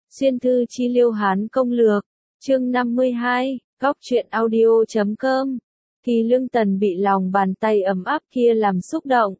Xuyên thư chi liêu Hán công lược, chương 52, góc truyện audio.com. Kỳ Lương Tần bị lòng bàn tay ấm áp kia làm xúc động.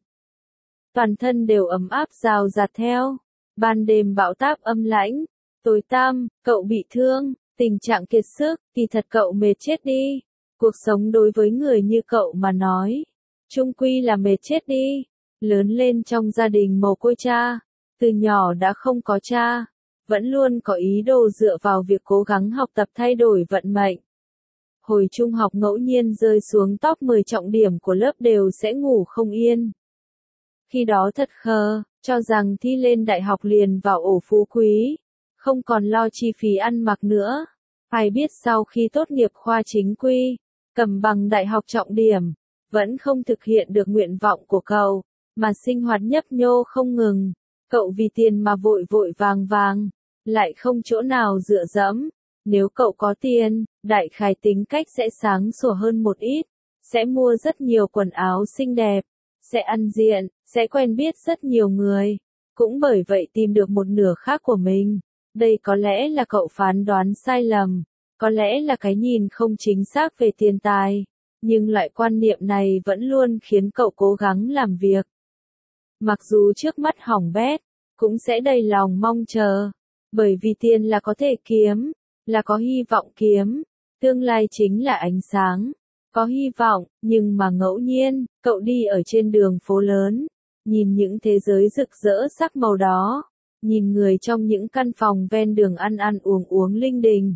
Toàn thân đều ấm áp rào rạt theo. Ban đêm bão táp âm lãnh, tối tăm, cậu bị thương, tình trạng kiệt sức, kỳ thật cậu mệt chết đi. Cuộc sống đối với người như cậu mà nói, chung quy là mệt chết đi. Lớn lên trong gia đình mồ côi cha, từ nhỏ đã không có cha, vẫn luôn có ý đồ dựa vào việc cố gắng học tập thay đổi vận mệnh. Hồi trung học ngẫu nhiên rơi xuống top 10 trọng điểm của lớp đều sẽ ngủ không yên. Khi đó thật khờ, cho rằng thi lên đại học liền vào ổ phú quý, không còn lo chi phí ăn mặc nữa. Ai biết sau khi tốt nghiệp khoa chính quy, cầm bằng đại học trọng điểm, vẫn không thực hiện được nguyện vọng của cậu, mà sinh hoạt nhấp nhô không ngừng. Cậu vì tiền mà vội vội vàng vàng, lại không chỗ nào dựa dẫm. Nếu cậu có tiền, đại khái tính cách sẽ sáng sủa hơn một ít, sẽ mua rất nhiều quần áo xinh đẹp, sẽ ăn diện, sẽ quen biết rất nhiều người, cũng bởi vậy tìm được một nửa khác của mình. Đây có lẽ là cậu phán đoán sai lầm, có lẽ là cái nhìn không chính xác về tiền tài, nhưng loại quan niệm này vẫn luôn khiến cậu cố gắng làm việc. Mặc dù trước mắt hỏng bét, cũng sẽ đầy lòng mong chờ, bởi vì tiền là có thể kiếm, là có hy vọng kiếm, tương lai chính là ánh sáng, có hy vọng, nhưng mà ngẫu nhiên, cậu đi ở trên đường phố lớn, nhìn những thế giới rực rỡ sắc màu đó, nhìn người trong những căn phòng ven đường ăn ăn uống uống linh đình,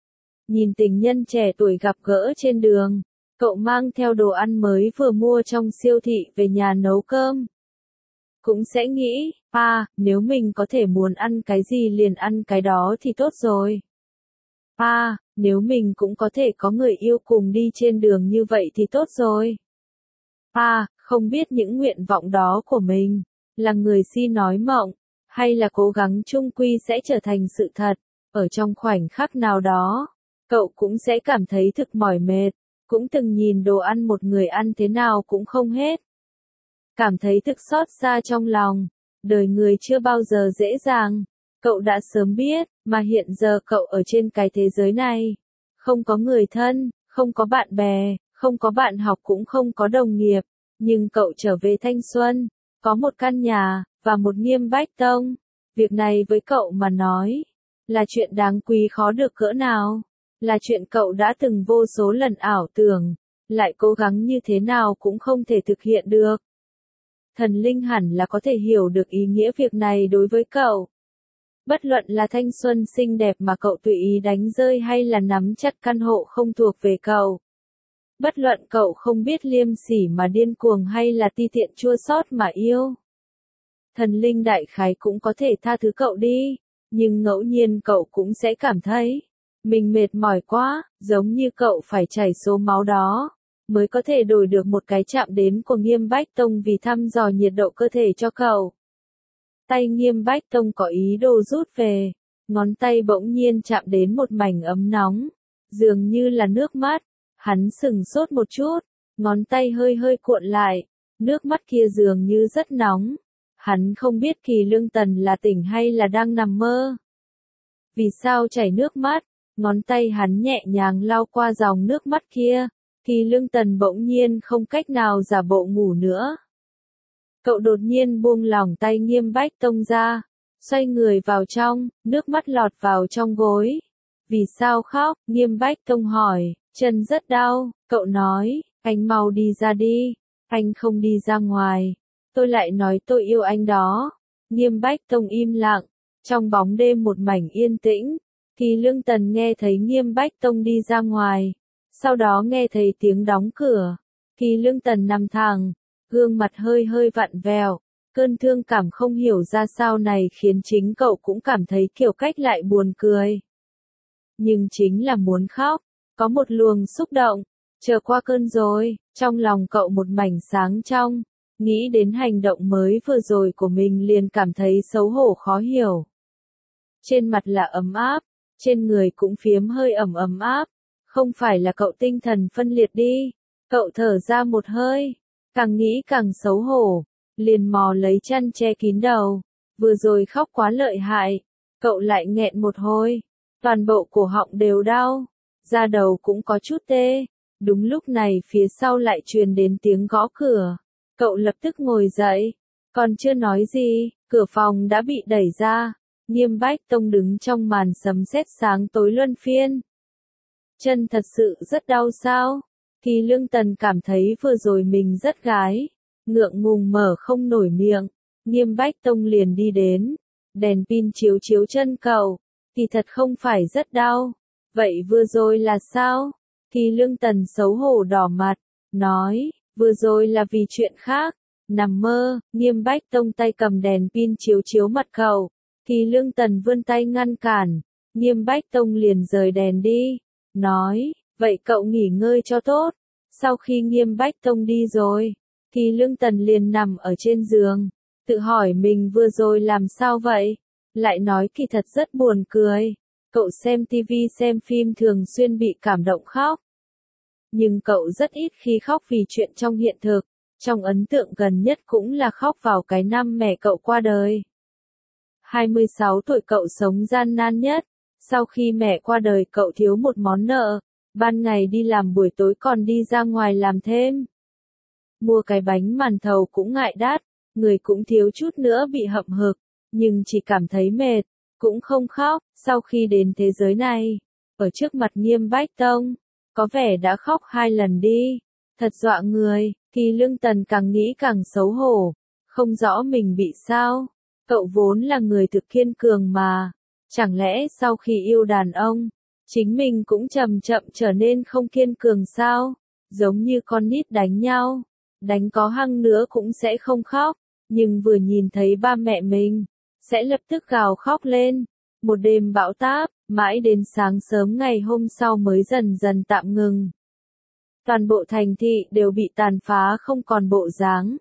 nhìn tình nhân trẻ tuổi gặp gỡ trên đường, cậu mang theo đồ ăn mới vừa mua trong siêu thị về nhà nấu cơm. Cũng sẽ nghĩ, nếu mình có thể muốn ăn cái gì liền ăn cái đó thì tốt rồi. Nếu mình cũng có thể có người yêu cùng đi trên đường như vậy thì tốt rồi. Không biết những nguyện vọng đó của mình, là người si nói mộng, hay là cố gắng chung quy sẽ trở thành sự thật. Ở trong khoảnh khắc nào đó, cậu cũng sẽ cảm thấy thực mỏi mệt, cũng từng nhìn đồ ăn một người ăn thế nào cũng không hết. Cảm thấy thực xót xa trong lòng, đời người chưa bao giờ dễ dàng, cậu đã sớm biết, mà hiện giờ cậu ở trên cái thế giới này, không có người thân, không có bạn bè, không có bạn học cũng không có đồng nghiệp, nhưng cậu trở về thanh xuân, có một căn nhà, và một Nghiêm Bách Tông, việc này với cậu mà nói, là chuyện đáng quý khó được cỡ nào, là chuyện cậu đã từng vô số lần ảo tưởng, lại cố gắng như thế nào cũng không thể thực hiện được. Thần linh hẳn là có thể hiểu được ý nghĩa việc này đối với cậu. Bất luận là thanh xuân xinh đẹp mà cậu tùy ý đánh rơi hay là nắm chặt căn hộ không thuộc về cậu. Bất luận cậu không biết liêm sỉ mà điên cuồng hay là ti tiện chua xót mà yêu. Thần linh đại khái cũng có thể tha thứ cậu đi, nhưng ngẫu nhiên cậu cũng sẽ cảm thấy, mình mệt mỏi quá, giống như cậu phải chảy số máu đó, mới có thể đổi được một cái chạm đến của Nghiêm Bách Tông vì thăm dò nhiệt độ cơ thể cho cậu. Tay Nghiêm Bách Tông có ý đồ rút về, ngón tay bỗng nhiên chạm đến một mảnh ấm nóng, dường như là nước mắt, hắn sừng sốt một chút, ngón tay hơi hơi cuộn lại, nước mắt kia dường như rất nóng, hắn không biết Kỳ Lương Tần là tỉnh hay là đang nằm mơ. Vì sao chảy nước mắt, ngón tay hắn nhẹ nhàng lau qua dòng nước mắt kia, Kỳ Lương Tần bỗng nhiên không cách nào giả bộ ngủ nữa. Cậu đột nhiên buông lỏng tay Nghiêm Bách Tông ra, xoay người vào trong, nước mắt lọt vào trong gối. Vì sao khóc? Nghiêm Bách Tông hỏi, chân rất đau, cậu nói, anh mau đi ra đi, anh không đi ra ngoài, tôi lại nói tôi yêu anh đó. Nghiêm Bách Tông im lặng, trong bóng đêm một mảnh yên tĩnh, Kỳ Lương Tần nghe thấy Nghiêm Bách Tông đi ra ngoài, sau đó nghe thấy tiếng đóng cửa, Kỳ Lương Tần nằm thẳng, gương mặt hơi hơi vặn vẹo, cơn thương cảm không hiểu ra sao này khiến chính cậu cũng cảm thấy kiểu cách lại buồn cười. Nhưng chính là muốn khóc, có một luồng xúc động, chờ qua cơn rồi, trong lòng cậu một mảnh sáng trong, nghĩ đến hành động mới vừa rồi của mình liền cảm thấy xấu hổ khó hiểu. Trên mặt là ấm áp, trên người cũng phiếm hơi ấm áp, không phải là cậu tinh thần phân liệt đi, cậu thở ra một hơi. Càng nghĩ càng xấu hổ, liền mò lấy chăn che kín đầu, vừa rồi khóc quá lợi hại, Cậu lại nghẹn một hồi, toàn bộ cổ họng đều đau, da đầu cũng có chút tê. Đúng lúc này phía sau lại truyền đến tiếng gõ cửa. Cậu lập tức ngồi dậy, còn chưa nói gì, cửa phòng đã bị đẩy ra. Nghiêm Bách Tông đứng trong màn sấm sét sáng tối luân phiên. Chân thật sự rất đau sao? Thì Lương Tần cảm thấy vừa rồi mình rất gái, ngượng ngùng mở không nổi miệng. Nghiêm Bách Tông liền đi đến, đèn pin chiếu chiếu chân cậu, thì thật không phải rất đau. Vậy vừa rồi là sao? Thì Lương Tần xấu hổ đỏ mặt, nói, vừa rồi là vì chuyện khác. Nằm mơ. Nghiêm Bách Tông tay cầm đèn pin chiếu chiếu mặt cậu. Thì Lương Tần vươn tay ngăn cản. Nghiêm Bách Tông liền rời đèn đi, nói, vậy cậu nghỉ ngơi cho tốt. Sau khi Nghiêm Bách Tông đi rồi, thì Lương Tần liền nằm ở trên giường, tự hỏi mình vừa rồi làm sao vậy. Lại nói kỳ thật rất buồn cười. Cậu xem tivi xem phim thường xuyên bị cảm động khóc. Nhưng cậu rất ít khi khóc vì chuyện trong hiện thực. Trong ấn tượng gần nhất cũng là khóc vào cái năm mẹ cậu qua đời. 26 tuổi cậu sống gian nan nhất. Sau khi mẹ qua đời cậu thiếu một món nợ. Ban ngày đi làm buổi tối còn đi ra ngoài làm thêm. Mua cái bánh màn thầu cũng ngại đắt. Người cũng thiếu chút nữa bị hậm hực. Nhưng chỉ cảm thấy mệt. Cũng không khóc. Sau khi đến thế giới này, ở trước mặt Nghiêm Bách Tông, có vẻ đã khóc 2 lần đi. Thật dọa người. Thì Lương Tần càng nghĩ càng xấu hổ. Không rõ mình bị sao. Cậu vốn là người thực kiên cường mà. Chẳng lẽ sau khi yêu đàn ông, chính mình cũng chậm chậm trở nên không kiên cường sao? Giống như con nít đánh nhau. Đánh có hăng nữa cũng sẽ không khóc. Nhưng vừa nhìn thấy ba mẹ mình, sẽ lập tức gào khóc lên. Một đêm bão táp, mãi đến sáng sớm ngày hôm sau mới dần dần tạm ngừng. Toàn bộ thành thị đều bị tàn phá không còn bộ dáng.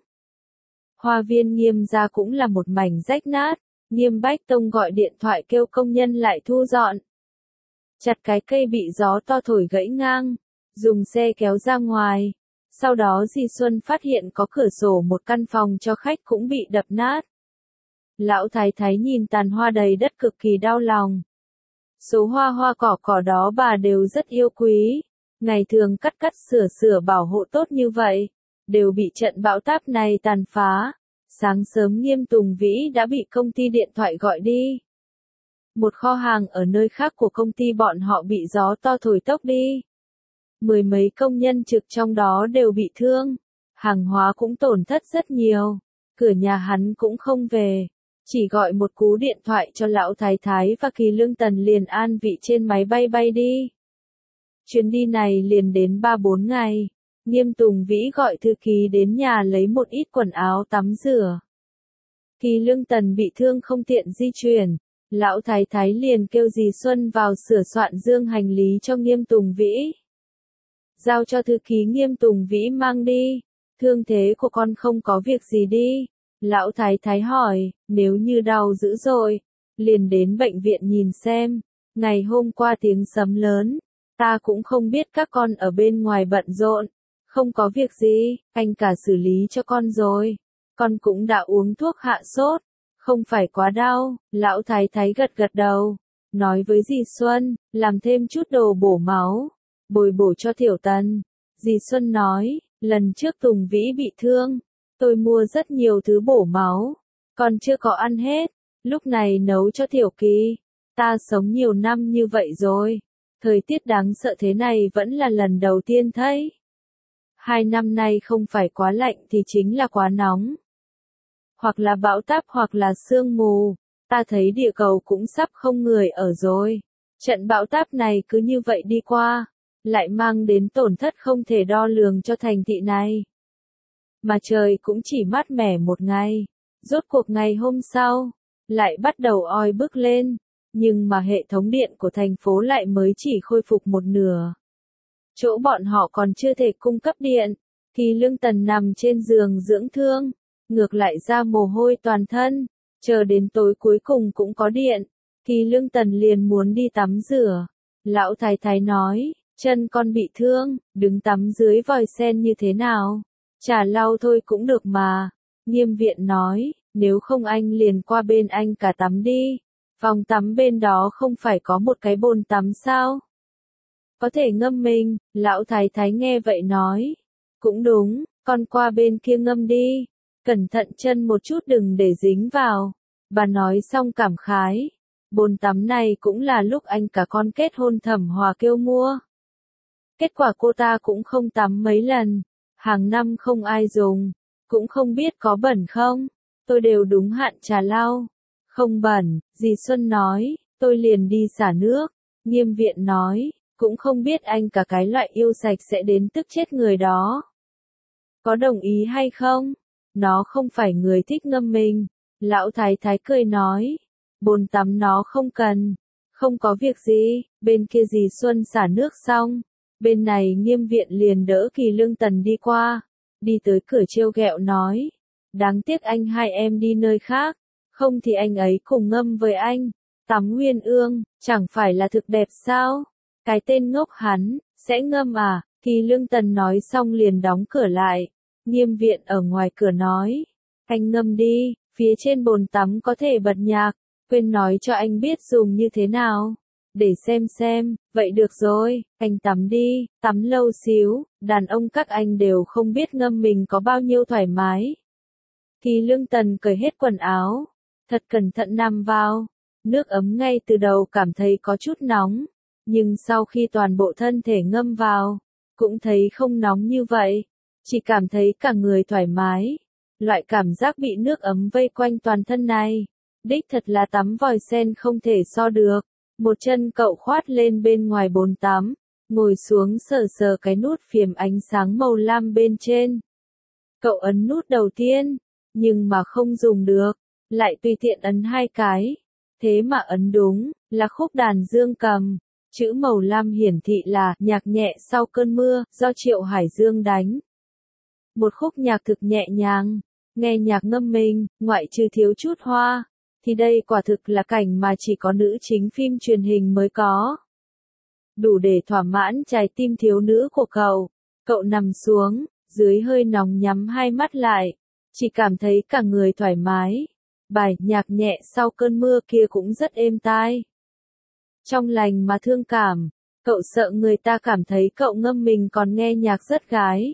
Hoa viên Nghiêm gia cũng là một mảnh rách nát. Nghiêm Bách Tông gọi điện thoại kêu công nhân lại thu dọn. Chặt cái cây bị gió to thổi gãy ngang, dùng xe kéo ra ngoài. Sau đó dì Xuân phát hiện có cửa sổ một căn phòng cho khách cũng bị đập nát. Lão thái thái nhìn tàn hoa đầy đất cực kỳ đau lòng. Số hoa hoa cỏ cỏ đó bà đều rất yêu quý. Ngày thường cắt cắt sửa sửa bảo hộ tốt như vậy, đều bị trận bão táp này tàn phá. Sáng sớm Nghiêm Tùng Vĩ đã bị công ty điện thoại gọi đi. Một kho hàng ở nơi khác của công ty bọn họ bị gió to thổi tốc đi. 10 mấy công nhân trực trong đó đều bị thương. Hàng hóa cũng tổn thất rất nhiều. Cửa nhà hắn cũng không về. Chỉ gọi một cú điện thoại cho lão thái thái và Kỳ Lương Tần liền an vị trên máy bay bay đi. Chuyến đi này liền đến 3-4 ngày. Nghiêm Tùng Vĩ gọi thư ký đến nhà lấy một ít quần áo tắm rửa. Kỳ Lương Tần bị thương không tiện di chuyển. Lão thái thái liền kêu dì Xuân vào sửa soạn dương hành lý cho Nghiêm Tùng Vĩ. Giao cho thư ký Nghiêm Tùng Vĩ mang đi. Thương thế của con không có việc gì đi. Lão thái thái hỏi, nếu như đau dữ dội, liền đến bệnh viện nhìn xem. Ngày hôm qua tiếng sấm lớn, ta cũng không biết các con ở bên ngoài bận rộn. Không có việc gì, anh cả xử lý cho con rồi. Con cũng đã uống thuốc hạ sốt, không phải quá đau. Lão thái thái gật gật đầu, nói với dì Xuân, làm thêm chút đồ bổ máu, bồi bổ cho Tiểu Tần. Dì Xuân nói, lần trước Tùng Vĩ bị thương, tôi mua rất nhiều thứ bổ máu, còn chưa có ăn hết, lúc này nấu cho Tiểu Kỳ. Ta sống nhiều năm như vậy rồi, thời tiết đáng sợ thế này vẫn là lần đầu tiên thấy. 2 năm nay không phải quá lạnh thì chính là quá nóng. Hoặc là bão táp hoặc là sương mù. Ta thấy địa cầu cũng sắp không người ở rồi. Trận bão táp này cứ như vậy đi qua, lại mang đến tổn thất không thể đo lường cho thành thị này. Mà trời cũng chỉ mát mẻ một ngày. Rốt cuộc ngày hôm sau, lại bắt đầu oi bức lên. Nhưng mà hệ thống điện của thành phố lại mới chỉ khôi phục một nửa. Chỗ bọn họ còn chưa thể cung cấp điện, thì Lương Tần nằm trên giường dưỡng thương, ngược lại ra mồ hôi toàn thân, chờ đến tối cuối cùng cũng có điện, thì Lương Tần liền muốn đi tắm rửa. Lão thái thái nói, chân con bị thương, đứng tắm dưới vòi sen như thế nào? Chả lau thôi cũng được mà. Nghiêm Viện nói, nếu không anh liền qua bên anh cả tắm đi, Phòng tắm bên đó không phải có một cái bồn tắm sao? Có thể ngâm mình, lão thái thái nghe vậy nói. Cũng đúng, con qua bên kia ngâm đi. Cẩn thận chân một chút đừng để dính vào. Bà nói xong cảm khái. Bồn tắm này cũng là lúc anh cả con kết hôn Thẩm Hòa kêu mua. Kết quả cô ta cũng không tắm mấy lần. Hàng năm không ai dùng. Cũng không biết có bẩn không. Tôi đều đúng hạn trà lau. Không bẩn, dì Xuân nói. Tôi liền đi xả nước. Nghiêm viện nói. Cũng không biết anh cả cái loại yêu sạch sẽ đến tức chết người đó. Có đồng ý hay không? Nó không phải người thích ngâm mình. Lão thái thái cười nói. Bồn tắm nó không cần. Không có việc gì. Bên kia dì Xuân xả nước xong. Bên này Nghiêm viện liền đỡ Kỳ Lương Tần đi qua. Đi tới cửa trêu ghẹo nói. Đáng tiếc anh hai em đi nơi khác. Không thì anh ấy cùng ngâm với anh. Tắm Nguyên Ương, chẳng phải là thực đẹp sao? Cái tên ngốc hắn, sẽ ngâm à? Kỳ Lương Tần nói xong liền đóng cửa lại. Nghiêm viện ở ngoài cửa nói. Anh ngâm đi, phía trên bồn tắm có thể bật nhạc. Quên nói cho anh biết dùng như thế nào. Để xem, vậy được rồi, anh tắm đi, tắm lâu xíu, đàn ông các anh đều không biết ngâm mình có bao nhiêu thoải mái. Kỳ Lương Tần cởi hết quần áo, thật cẩn thận nằm vào, nước ấm ngay từ đầu cảm thấy có chút nóng, nhưng sau khi toàn bộ thân thể ngâm vào, cũng thấy không nóng như vậy, chỉ cảm thấy cả người thoải mái, loại cảm giác bị nước ấm vây quanh toàn thân này, đích thật là tắm vòi sen không thể so được. Một chân cậu khoát lên bên ngoài bồn tắm, ngồi xuống sờ sờ cái nút phím ánh sáng màu lam bên trên. Cậu ấn nút đầu tiên, nhưng mà không dùng được, lại tùy tiện ấn hai cái. Thế mà ấn đúng, là khúc đàn dương cầm. Chữ màu lam hiển thị là nhạc nhẹ sau cơn mưa, do Triệu Hải Dương đánh. Một khúc nhạc thực nhẹ nhàng, nghe nhạc ngâm mình, ngoại trừ thiếu chút hoa. Thì đây quả thực là cảnh mà chỉ có nữ chính phim truyền hình mới có. Đủ để thỏa mãn trái tim thiếu nữ của cậu. Cậu nằm xuống, dưới hơi nóng nhắm hai mắt lại. Chỉ cảm thấy cả người thoải mái. Bài nhạc nhẹ sau cơn mưa kia cũng rất êm tai. Trong lành mà thương cảm, cậu sợ người ta cảm thấy cậu ngâm mình còn nghe nhạc rất gái.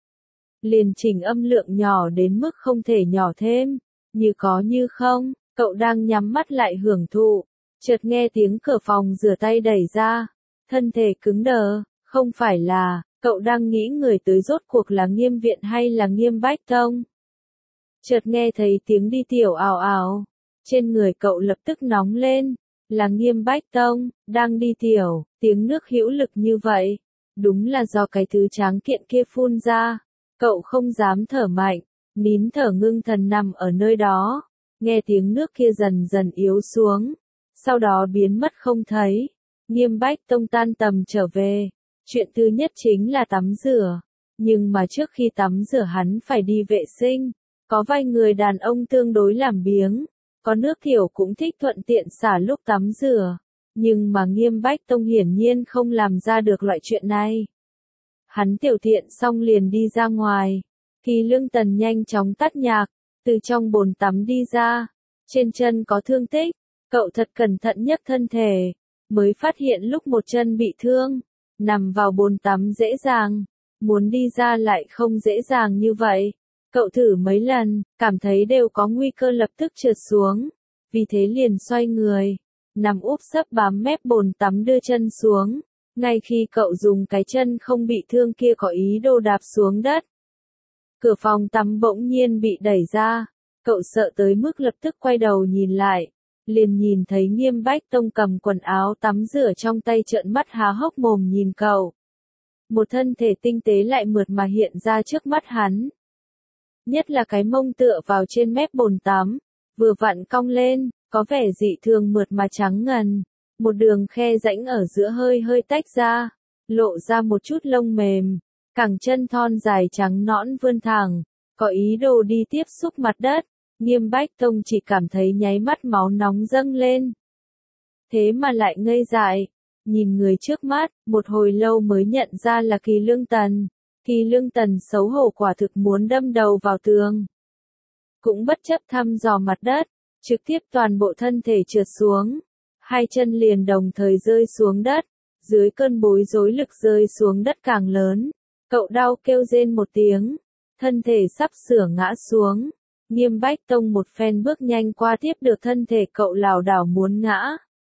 Liền chỉnh âm lượng nhỏ đến mức không thể nhỏ thêm, như có như không. Cậu đang nhắm mắt lại hưởng thụ, chợt nghe tiếng cửa phòng rửa tay đẩy ra, thân thể cứng đờ, không phải là, cậu đang nghĩ người tới rốt cuộc là Nghiêm viện hay là Nghiêm Bách Tông. Chợt nghe thấy tiếng đi tiểu ào ào, trên người cậu lập tức nóng lên, là Nghiêm Bách Tông, đang đi tiểu, tiếng nước hữu lực như vậy, đúng là do cái thứ tráng kiện kia phun ra, cậu không dám thở mạnh, nín thở ngưng thần nằm ở nơi đó. Nghe tiếng nước kia dần dần yếu xuống, sau đó biến mất không thấy. Nghiêm Bách Tông tan tầm trở về, chuyện thứ nhất chính là tắm rửa, nhưng mà trước khi tắm rửa hắn phải đi vệ sinh, có vài người đàn ông tương đối làm biếng, có nước tiểu cũng thích thuận tiện xả lúc tắm rửa, nhưng mà Nghiêm Bách Tông hiển nhiên không làm ra được loại chuyện này. Hắn tiểu tiện xong liền đi ra ngoài, Kỳ Lương Tần nhanh chóng tắt nhạc. Từ trong bồn tắm đi ra, trên chân có thương tích, cậu thật cẩn thận nhấc thân thể, mới phát hiện lúc một chân bị thương, nằm vào bồn tắm dễ dàng, muốn đi ra lại không dễ dàng như vậy. Cậu thử mấy lần, cảm thấy đều có nguy cơ lập tức trượt xuống, vì thế liền xoay người, nằm úp sấp bám mép bồn tắm đưa chân xuống, ngay khi cậu dùng cái chân không bị thương kia có ý đồ đạp xuống đất. Cửa phòng tắm bỗng nhiên bị đẩy ra, cậu sợ tới mức lập tức quay đầu nhìn lại, liền nhìn thấy Nghiêm Bách Tông cầm quần áo tắm rửa trong tay trợn mắt há hốc mồm nhìn cậu. Một thân thể tinh tế lại mượt mà hiện ra trước mắt hắn. Nhất là cái mông tựa vào trên mép bồn tắm, vừa vặn cong lên, có vẻ dị thường mượt mà trắng ngần, một đường khe rãnh ở giữa hơi hơi tách ra, lộ ra một chút lông mềm. Cẳng chân thon dài trắng nõn vươn thẳng, có ý đồ đi tiếp xúc mặt đất, Nghiêm Bách Tông chỉ cảm thấy nháy mắt máu nóng dâng lên. Thế mà lại ngây dại, nhìn người trước mắt, một hồi lâu mới nhận ra là Kỳ Lương Tần. Kỳ Lương Tần xấu hổ quả thực muốn đâm đầu vào tường. Cũng bất chấp thăm dò mặt đất, trực tiếp toàn bộ thân thể trượt xuống. Hai chân liền đồng thời rơi xuống đất, dưới cơn bối rối lực rơi xuống đất càng lớn. Cậu đau kêu rên một tiếng, thân thể sắp sửa ngã xuống. Nghiêm Bách Tông một phen bước nhanh qua tiếp được thân thể cậu lảo đảo muốn ngã.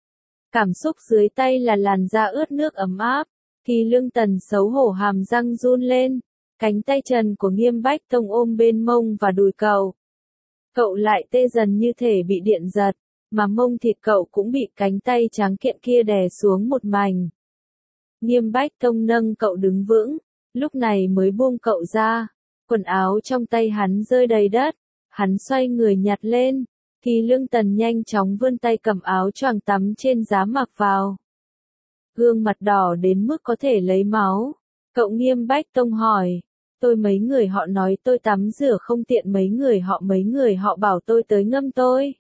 Cảm xúc dưới tay là làn da ướt nước ấm áp, thì Lương Tần xấu hổ hàm răng run lên, cánh tay trần của Nghiêm Bách Tông ôm bên mông và đùi cậu. Cậu lại tê dần như thể bị điện giật, mà mông thịt cậu cũng bị cánh tay trắng kiện kia đè xuống một mảnh. Nghiêm Bách Tông nâng cậu đứng vững, lúc này mới buông cậu ra, quần áo trong tay hắn rơi đầy đất, hắn xoay người nhặt lên, thì Lương Tần nhanh chóng vươn tay cầm áo choàng tắm trên giá mặc vào. Gương mặt đỏ đến mức có thể lấy máu, cậu Nghiêm Bách Tông hỏi, tôi mấy người họ nói tôi tắm rửa không tiện, mấy người họ bảo tôi tới ngâm tôi.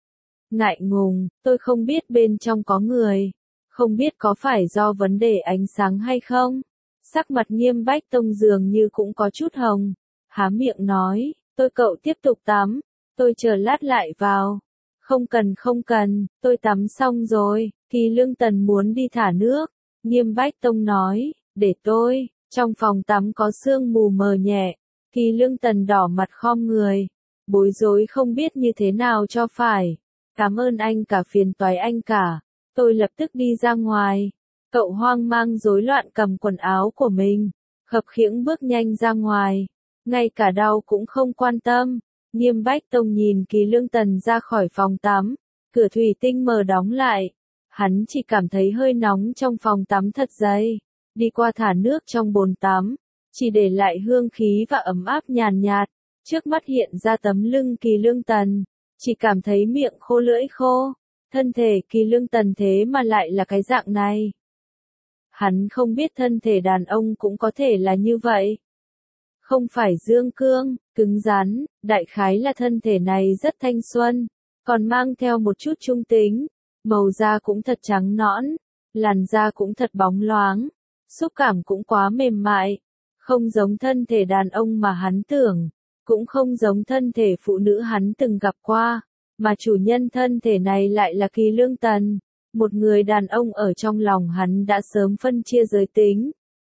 Ngại ngùng, tôi không biết bên trong có người, không biết có phải do vấn đề ánh sáng hay không. Sắc mặt Nghiêm Bách Tông dường như cũng có chút hồng, há miệng nói, cậu tiếp tục tắm, tôi chờ lát lại vào. Không cần, tôi tắm xong rồi. Thì Lương Tần muốn đi thả nước, Nghiêm Bách Tông nói, để tôi, trong phòng tắm có sương mù mờ nhẹ. Thì Lương Tần đỏ mặt khom người, bối rối không biết như thế nào cho phải. Cảm ơn anh cả, phiền toái anh cả. Tôi lập tức đi ra ngoài. Cậu hoang mang rối loạn cầm quần áo của mình, khập khiễng bước nhanh ra ngoài, ngay cả đau cũng không quan tâm. Nghiêm Bách Tông nhìn Kỳ Lương Tần ra khỏi phòng tắm, cửa thủy tinh mờ đóng lại. Hắn chỉ cảm thấy hơi nóng trong phòng tắm thật dày, đi qua thả nước trong bồn tắm, chỉ để lại hương khí và ấm áp nhàn nhạt. Trước mắt hiện ra tấm lưng Kỳ Lương Tần, chỉ cảm thấy miệng khô lưỡi khô, thân thể Kỳ Lương Tần thế mà lại là cái dạng này. Hắn không biết thân thể đàn ông cũng có thể là như vậy. Không phải dương cương, cứng rắn, đại khái là thân thể này rất thanh xuân, còn mang theo một chút trung tính, màu da cũng thật trắng nõn, làn da cũng thật bóng loáng, xúc cảm cũng quá mềm mại, không giống thân thể đàn ông mà hắn tưởng, cũng không giống thân thể phụ nữ hắn từng gặp qua, mà chủ nhân thân thể này lại là Kỳ Lương Tần, một người đàn ông ở trong lòng hắn đã sớm phân chia giới tính.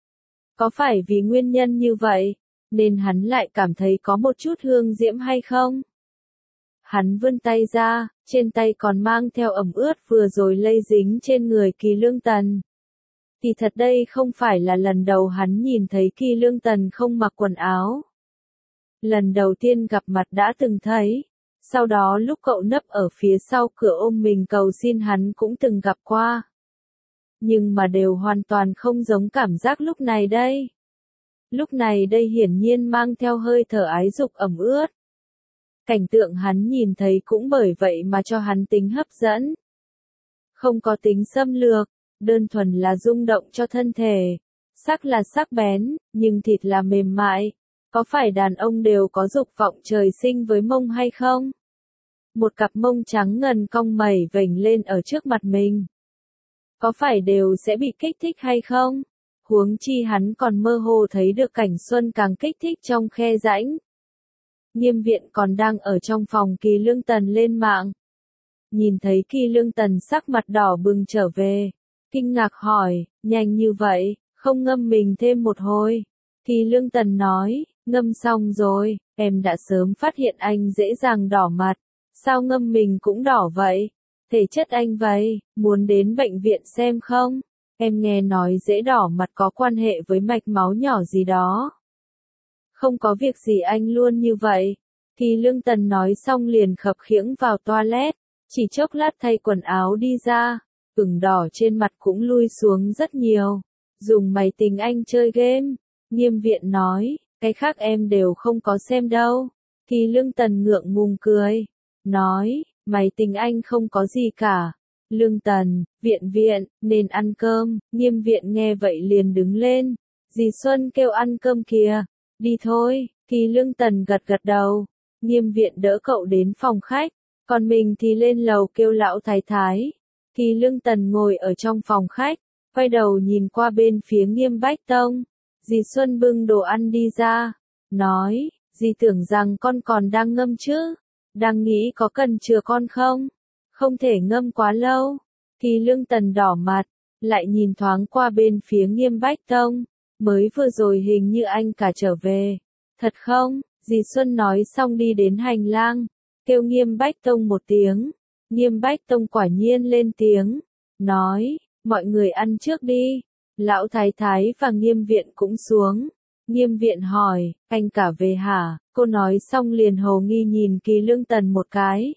Có phải vì nguyên nhân như vậy, nên hắn lại cảm thấy có một chút hương diễm hay không? Hắn vươn tay ra, trên tay còn mang theo ẩm ướt vừa rồi lây dính trên người Kỳ Lương Tần. Thì thật đây không phải là lần đầu hắn nhìn thấy Kỳ Lương Tần không mặc quần áo. Lần đầu tiên gặp mặt đã từng thấy, sau đó lúc cậu nấp ở phía sau cửa ôm mình cầu xin hắn cũng từng gặp qua. Nhưng mà đều hoàn toàn không giống cảm giác lúc này đây. Lúc này đây hiển nhiên mang theo hơi thở ái dục ẩm ướt. Cảnh tượng hắn nhìn thấy cũng bởi vậy mà cho hắn tính hấp dẫn. Không có tính xâm lược, đơn thuần là rung động cho thân thể. Sắc là sắc bén, nhưng thịt là mềm mại. Có phải đàn ông đều có dục vọng trời sinh với mông hay không? Một cặp mông trắng ngần cong mẩy vểnh lên ở trước mặt mình. Có phải đều sẽ bị kích thích hay không? Huống chi hắn còn mơ hồ thấy được cảnh xuân càng kích thích trong khe rãnh. Nghiêm Viện còn đang ở trong phòng Kỳ Lương Tần lên mạng. Nhìn thấy Kỳ Lương Tần sắc mặt đỏ bừng trở về, kinh ngạc hỏi, nhanh như vậy, không ngâm mình thêm một hồi. Kỳ Lương Tần nói, ngâm xong rồi, em đã sớm phát hiện anh dễ dàng đỏ mặt, sao ngâm mình cũng đỏ vậy? Thể chất anh vậy, muốn đến bệnh viện xem không? Em nghe nói dễ đỏ mặt có quan hệ với mạch máu nhỏ gì đó. Không có việc gì anh luôn như vậy. Thì Lương Tần nói xong liền khập khiễng vào toilet, chỉ chốc lát thay quần áo đi ra, ửng đỏ trên mặt cũng lui xuống rất nhiều. Dùng máy tính anh chơi game, Nghiêm Viện nói, cái khác em đều không có xem đâu. Thì Lương Tần ngượng ngùng cười, nói, máy tính anh không có gì cả. Lương Tần, Viện, nên ăn cơm. Nghiêm Viện nghe vậy liền đứng lên. Dì Xuân kêu ăn cơm kìa. Đi thôi. Thì Lương Tần gật gật đầu. Nghiêm Viện đỡ cậu đến phòng khách, còn mình thì lên lầu kêu lão thái thái. Thì Lương Tần ngồi ở trong phòng khách, quay đầu nhìn qua bên phía Nghiêm Bách Tông. Dì Xuân bưng đồ ăn đi ra, nói, dì tưởng rằng con còn đang ngâm chứ. Đang nghĩ có cần chừa con không? Không thể ngâm quá lâu. Thì Lương Tần đỏ mặt, lại nhìn thoáng qua bên phía Nghiêm Bách Tông. Mới vừa rồi hình như anh cả trở về. Thật không? Dì Xuân nói xong đi đến hành lang, kêu Nghiêm Bách Tông một tiếng. Nghiêm Bách Tông quả nhiên lên tiếng, nói, mọi người ăn trước đi. Lão Thái Thái và Nghiêm Viện cũng xuống. Nghiêm Viện hỏi, anh cả về hả? Cô nói xong liền hồ nghi nhìn Kỳ Lương Tần một cái.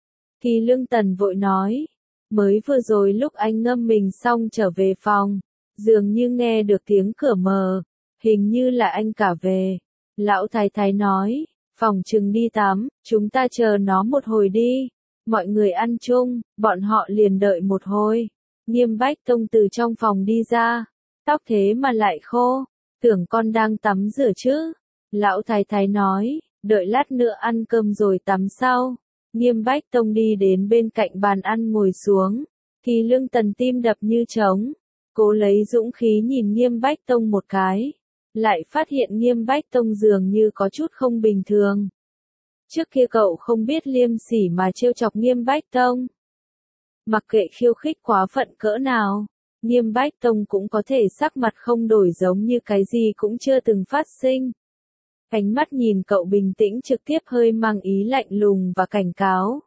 Kỳ Lương Tần vội nói, mới vừa rồi lúc anh ngâm mình xong trở về phòng, dường như nghe được tiếng cửa mở, hình như là anh cả về. Lão Thái Thái nói, phòng chừng đi tắm, chúng ta chờ nó một hồi đi. Mọi người ăn chung, bọn họ liền đợi một hồi. Nghiêm Bách Tông từ trong phòng đi ra, tóc thế mà lại khô, tưởng con đang tắm rửa chứ. Lão Thái Thái nói, đợi lát nữa ăn cơm rồi tắm sau. Nghiêm Bách Tông đi đến bên cạnh bàn ăn ngồi xuống, thì Lương Tần tim đập như trống. Cố lấy dũng khí nhìn Nghiêm Bách Tông một cái, lại phát hiện Nghiêm Bách Tông dường như có chút không bình thường. Trước kia cậu không biết liêm sỉ mà trêu chọc Nghiêm Bách Tông. Mặc kệ khiêu khích quá phận cỡ nào, Nghiêm Bách Tông cũng có thể sắc mặt không đổi giống như cái gì cũng chưa từng phát sinh. Ánh mắt nhìn cậu bình tĩnh trực tiếp hơi mang ý lạnh lùng và cảnh cáo.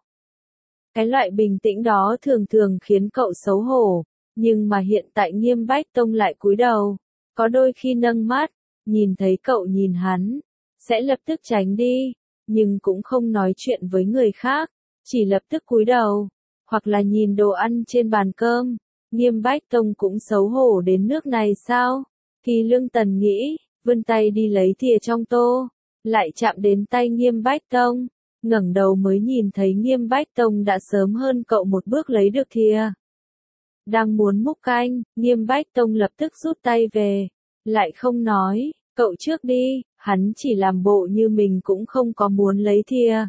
Cái loại bình tĩnh đó thường thường khiến cậu xấu hổ, nhưng mà hiện tại Nghiêm Bách Tông lại cúi đầu, có đôi khi nâng mắt, nhìn thấy cậu nhìn hắn, sẽ lập tức tránh đi, nhưng cũng không nói chuyện với người khác, chỉ lập tức cúi đầu, hoặc là nhìn đồ ăn trên bàn cơm. Nghiêm Bách Tông cũng xấu hổ đến nước này sao? Thì Lương Tần nghĩ, vươn tay đi lấy thìa trong tô, lại chạm đến tay Nghiêm Bách Tông, ngẩng đầu mới nhìn thấy Nghiêm Bách Tông đã sớm hơn cậu một bước lấy được thìa. Đang muốn múc canh, Nghiêm Bách Tông lập tức rút tay về, lại không nói, cậu trước đi, hắn chỉ làm bộ như mình cũng không có muốn lấy thìa.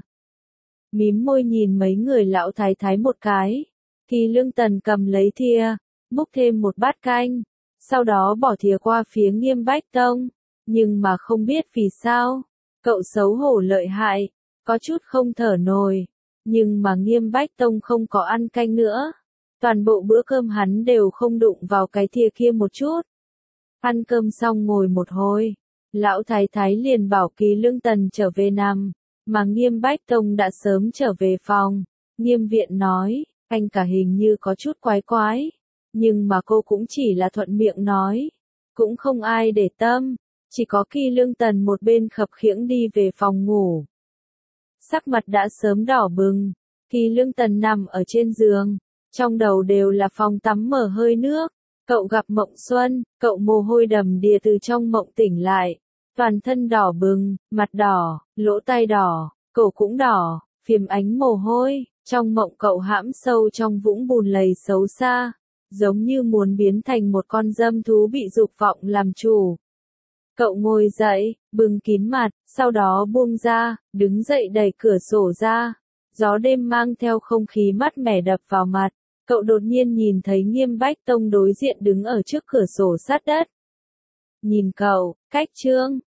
Mím môi nhìn mấy người lão thái thái một cái, thì Lương Tần cầm lấy thìa, múc thêm một bát canh, sau đó bỏ thìa qua phía Nghiêm Bách Tông, nhưng mà không biết vì sao, cậu xấu hổ lợi hại, có chút không thở nổi, nhưng mà Nghiêm Bách Tông không có ăn canh nữa. Toàn bộ bữa cơm hắn đều không đụng vào cái thìa kia một chút. Ăn cơm xong ngồi một hồi, lão thái thái liền bảo Kỳ Lương Tần trở về nằm, mà Nghiêm Bách Tông đã sớm trở về phòng. Nghiêm Viện nói, anh cả hình như có chút quái quái, nhưng mà cô cũng chỉ là thuận miệng nói, cũng không ai để tâm, chỉ có Kỳ Lương Tần một bên khập khiễng đi về phòng ngủ. Sắc mặt đã sớm đỏ bừng, Kỳ Lương Tần nằm ở trên giường, trong đầu đều là phòng tắm mở hơi nước. Cậu gặp Mộng Xuân, cậu mồ hôi đầm đìa từ trong mộng tỉnh lại, toàn thân đỏ bừng, mặt đỏ, lỗ tai đỏ, cổ cũng đỏ, phiếm ánh mồ hôi. Trong mộng cậu hãm sâu trong vũng bùn lầy xấu xa, giống như muốn biến thành một con dâm thú bị dục vọng làm chủ. Cậu ngồi dậy, bưng kín mặt, sau đó buông ra, đứng dậy đẩy cửa sổ ra. Gió đêm mang theo không khí mát mẻ đập vào mặt. Cậu đột nhiên nhìn thấy Nghiêm Bách Tông đối diện đứng ở trước cửa sổ sát đất. Nhìn cậu, cách Trương